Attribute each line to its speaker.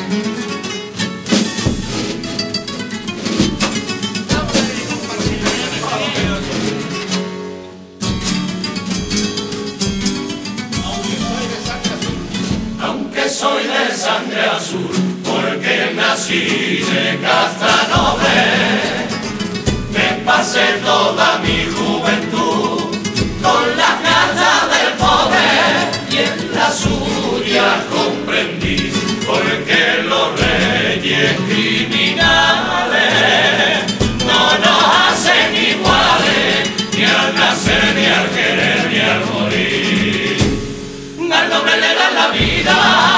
Speaker 1: Aunque soy de sangre azul, porque nací de casta noble, me pasé toda mi juventud con las ganas del poder, y en la suya comprendí porque los reyes criminales no nos hacen iguales, ni al nacer, ni al querer, ni al morir. Al nombre le dan la vida.